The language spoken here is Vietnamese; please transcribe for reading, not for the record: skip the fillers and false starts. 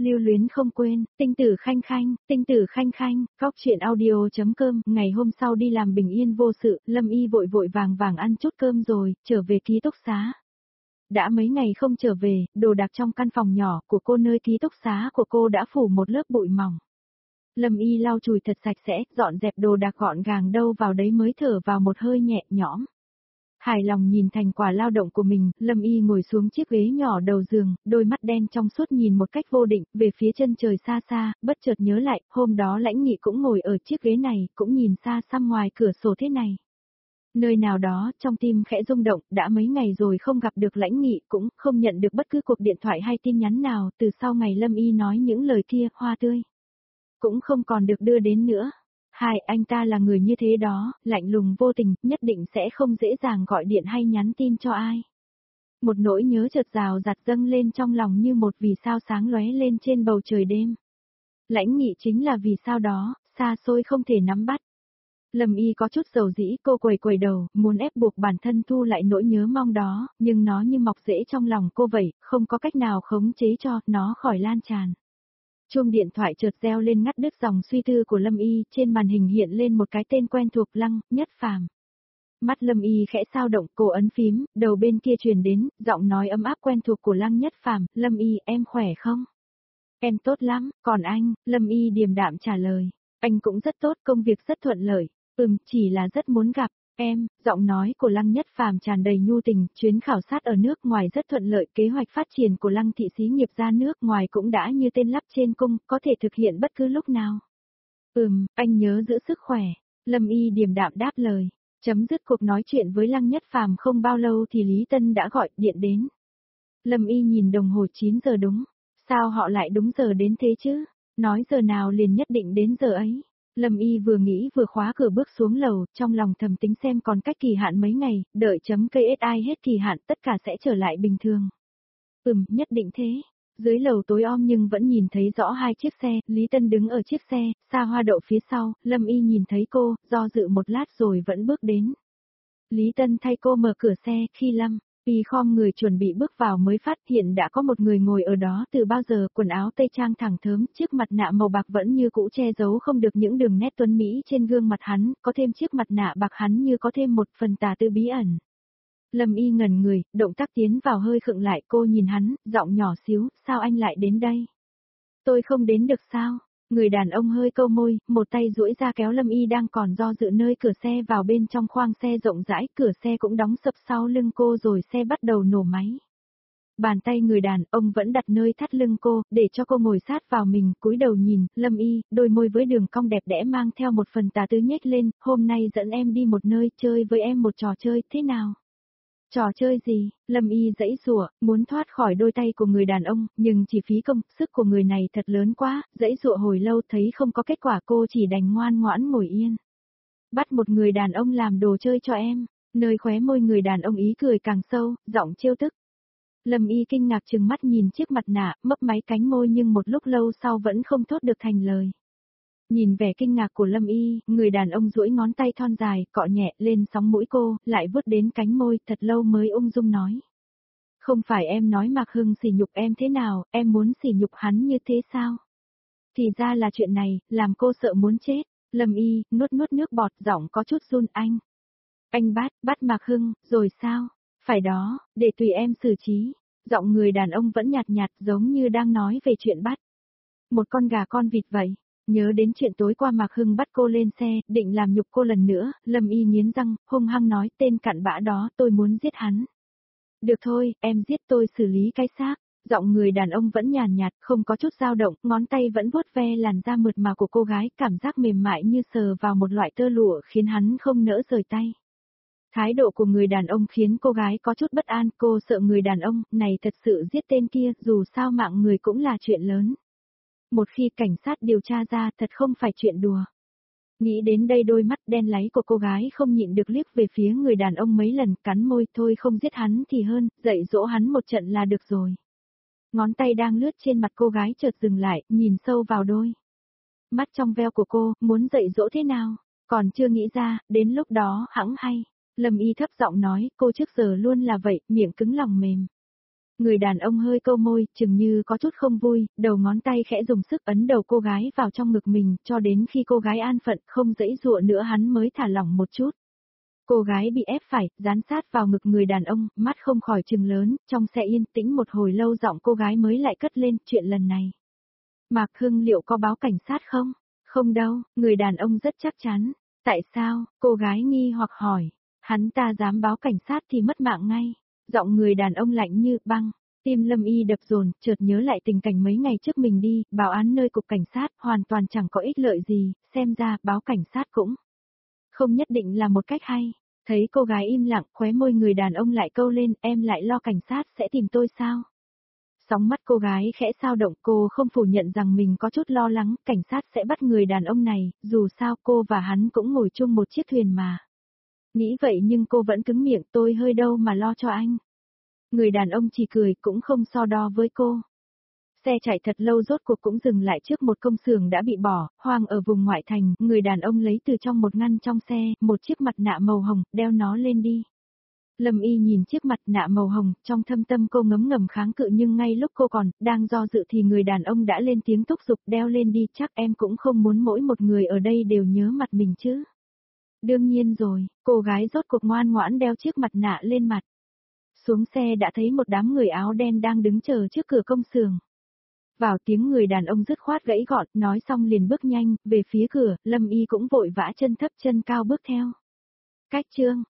lưu luyến không quên, tinh tử khanh khanh, Cóc truyện audio.com. Ngày hôm sau đi làm bình yên vô sự, Lâm Y vội vội vàng vàng ăn chút cơm rồi, trở về ký túc xá. Đã mấy ngày không trở về, đồ đạc trong căn phòng nhỏ của cô nơi ký túc xá của cô đã phủ một lớp bụi mỏng. Lâm Y lau chùi thật sạch sẽ, dọn dẹp đồ đạc gọn gàng đâu vào đấy mới thở vào một hơi nhẹ nhõm. Hài lòng nhìn thành quả lao động của mình, Lâm Y ngồi xuống chiếc ghế nhỏ đầu giường, đôi mắt đen trong suốt nhìn một cách vô định, về phía chân trời xa xa, bất chợt nhớ lại, hôm đó Lãnh Nghị cũng ngồi ở chiếc ghế này, cũng nhìn xa xăm ngoài cửa sổ thế này. Nơi nào đó, trong tim khẽ rung động, đã mấy ngày rồi không gặp được Lãnh Nghị, cũng không nhận được bất cứ cuộc điện thoại hay tin nhắn nào, từ sau ngày Lâm Y nói những lời kia, hoa tươi. Cũng không còn được đưa đến nữa. Anh ta là người như thế đó, lạnh lùng vô tình, nhất định sẽ không dễ dàng gọi điện hay nhắn tin cho ai. Một nỗi nhớ chợt rào rạt dâng lên trong lòng như một vì sao sáng lóe lên trên bầu trời đêm. Lãnh Nghị chính là vì sao đó, xa xôi không thể nắm bắt. Lâm Y có chút dầu dĩ, cô quẩy quẩy đầu, muốn ép buộc bản thân thu lại nỗi nhớ mong đó, nhưng nó như mọc rễ trong lòng cô vậy, không có cách nào khống chế cho nó khỏi lan tràn. Chuông điện thoại chợt reo lên ngắt đứt dòng suy tư của Lâm Y, trên màn hình hiện lên một cái tên quen thuộc, Lăng Nhất Phàm. Mắt Lâm Y khẽ sao động, cô ấn phím, đầu bên kia truyền đến, giọng nói ấm áp quen thuộc của Lăng Nhất Phàm, Lâm Y, em khỏe không? Em tốt lắm, còn anh? Lâm Y điềm đạm trả lời, anh cũng rất tốt, công việc rất thuận lợi, chỉ là rất muốn gặp em. Giọng nói của Lăng Nhất Phàm tràn đầy nhu tình, chuyến khảo sát ở nước ngoài rất thuận lợi, kế hoạch phát triển của Lăng thị xí nghiệp ra nước ngoài cũng đã như tên lắp trên cung, có thể thực hiện bất cứ lúc nào. Anh nhớ giữ sức khỏe. Lâm Y điềm đạm đáp lời. Chấm dứt cuộc nói chuyện với Lăng Nhất Phàm không bao lâu thì Lý Tân đã gọi điện đến. Lâm Y nhìn đồng hồ 9 giờ đúng. Sao họ lại đúng giờ đến thế chứ? Nói giờ nào liền nhất định đến giờ ấy. Lâm Y vừa nghĩ vừa khóa cửa bước xuống lầu, trong lòng thầm tính xem còn cách kỳ hạn mấy ngày, đợi chấm KSI hết kỳ hạn tất cả sẽ trở lại bình thường. Nhất định thế. Dưới lầu tối om nhưng vẫn nhìn thấy rõ hai chiếc xe, Lý Tân đứng ở chiếc xe, Sa Hoa đậu phía sau, Lâm Y nhìn thấy cô, do dự một lát rồi vẫn bước đến. Lý Tân thay cô mở cửa xe, khi Lâm Y khom người chuẩn bị bước vào mới phát hiện đã có một người ngồi ở đó từ bao giờ, quần áo tây trang thẳng thớm, chiếc mặt nạ màu bạc vẫn như cũ che giấu không được những đường nét tuấn mỹ trên gương mặt hắn, có thêm chiếc mặt nạ bạc hắn như có thêm một phần tà tư bí ẩn. Lâm Y ngẩn người, động tác tiến vào hơi khựng lại, cô nhìn hắn, giọng nhỏ xíu, sao anh lại đến đây? Tôi không đến được sao? Người đàn ông hơi câu môi, một tay duỗi ra kéo Lâm Y đang còn do dự nơi cửa xe vào bên trong khoang xe rộng rãi, cửa xe cũng đóng sập sau lưng cô rồi xe bắt đầu nổ máy. Bàn tay người đàn ông vẫn đặt nơi thắt lưng cô, để cho cô ngồi sát vào mình, cúi đầu nhìn, Lâm Y, đôi môi với đường cong đẹp đẽ mang theo một phần tà tư nhếch lên, hôm nay dẫn em đi một nơi, chơi với em một trò chơi, thế nào? Trò chơi gì? Lâm Y giãy giụa, muốn thoát khỏi đôi tay của người đàn ông, nhưng chỉ phí công, sức của người này thật lớn quá, giãy giụa hồi lâu thấy không có kết quả cô chỉ đành ngoan ngoãn ngồi yên. Bắt một người đàn ông làm đồ chơi cho em, nơi khóe môi người đàn ông ý cười càng sâu, giọng trêu tức. Lâm Y kinh ngạc trừng mắt nhìn chiếc mặt nạ, mấp máy cánh môi nhưng một lúc lâu sau vẫn không thốt được thành lời. Nhìn vẻ kinh ngạc của Lâm Y, người đàn ông duỗi ngón tay thon dài, cọ nhẹ lên sóng mũi cô, lại vuốt đến cánh môi, thật lâu mới ung dung nói. Không phải em nói Mạc Hưng sỉ nhục em thế nào, em muốn sỉ nhục hắn như thế sao? Thì ra là chuyện này, làm cô sợ muốn chết. Lâm Y, nuốt nước bọt, giọng có chút run, anh. Anh bắt Mạc Hưng, rồi sao? Phải đó, để tùy em xử trí. Giọng người đàn ông vẫn nhạt nhạt giống như đang nói về chuyện bắt. Một con gà con vịt vậy. Nhớ đến chuyện tối qua Mạc Hưng bắt cô lên xe, định làm nhục cô lần nữa, Lâm Y nghiến răng, hung hăng nói tên cặn bã đó, tôi muốn giết hắn. Được thôi, em giết tôi xử lý cái xác. Giọng người đàn ông vẫn nhàn nhạt, không có chút dao động, ngón tay vẫn vuốt ve làn da mượt mà của cô gái, cảm giác mềm mại như sờ vào một loại tơ lụa khiến hắn không nỡ rời tay. Thái độ của người đàn ông khiến cô gái có chút bất an, cô sợ người đàn ông này thật sự giết tên kia, dù sao mạng người cũng là chuyện lớn. Một khi cảnh sát điều tra ra thật không phải chuyện đùa. Nghĩ đến đây đôi mắt đen láy của cô gái không nhịn được liếc về phía người đàn ông mấy lần, cắn môi, thôi không giết hắn thì hơn, dạy dỗ hắn một trận là được rồi. Ngón tay đang lướt trên mặt cô gái chợt dừng lại, nhìn sâu vào đôi mắt trong veo của cô, muốn dạy dỗ thế nào? Còn chưa nghĩ ra, đến lúc đó hẵng hay. Lâm Y thấp giọng nói, cô trước giờ luôn là vậy, miệng cứng lòng mềm. Người đàn ông hơi câu môi, chừng như có chút không vui, đầu ngón tay khẽ dùng sức ấn đầu cô gái vào trong ngực mình, cho đến khi cô gái an phận không giãy giụa nữa hắn mới thả lỏng một chút. Cô gái bị ép phải, dán sát vào ngực người đàn ông, mắt không khỏi trừng lớn, trong xe yên tĩnh một hồi lâu giọng cô gái mới lại cất lên, chuyện lần này. Mạc Hưng liệu có báo cảnh sát không? Không đâu, người đàn ông rất chắc chắn. Tại sao? Cô gái nghi hoặc hỏi. Hắn ta dám báo cảnh sát thì mất mạng ngay. Giọng người đàn ông lạnh như băng. Tim Lâm Y đập dồn, chợt nhớ lại tình cảnh mấy ngày trước mình đi, báo án nơi cục cảnh sát, hoàn toàn chẳng có ích lợi gì, xem ra báo cảnh sát cũng không nhất định là một cách hay. Thấy cô gái im lặng, khóe môi người đàn ông lại câu lên, em lại lo cảnh sát sẽ tìm tôi sao? Sóng mắt cô gái khẽ dao động, cô không phủ nhận rằng mình có chút lo lắng, cảnh sát sẽ bắt người đàn ông này, dù sao cô và hắn cũng ngồi chung một chiếc thuyền mà. Nghĩ vậy nhưng cô vẫn cứng miệng, tôi hơi đâu mà lo cho anh. Người đàn ông chỉ cười, cũng không so đo với cô. Xe chạy thật lâu rốt cuộc cũng dừng lại trước một công xưởng đã bị bỏ, hoang ở vùng ngoại thành, người đàn ông lấy từ trong một ngăn trong xe, một chiếc mặt nạ màu hồng, đeo nó lên đi. Lâm Y nhìn chiếc mặt nạ màu hồng, trong thâm tâm cô ngấm ngầm kháng cự nhưng ngay lúc cô còn đang do dự thì người đàn ông đã lên tiếng thúc giục đeo lên đi, chắc em cũng không muốn mỗi một người ở đây đều nhớ mặt mình chứ. Đương nhiên rồi, cô gái rốt cuộc ngoan ngoãn đeo chiếc mặt nạ lên mặt. Xuống xe đã thấy một đám người áo đen đang đứng chờ trước cửa công xưởng. Vào tiếng người đàn ông dứt khoát gãy gọn, nói xong liền bước nhanh, về phía cửa, Lâm Y cũng vội vã chân thấp chân cao bước theo. Cách chương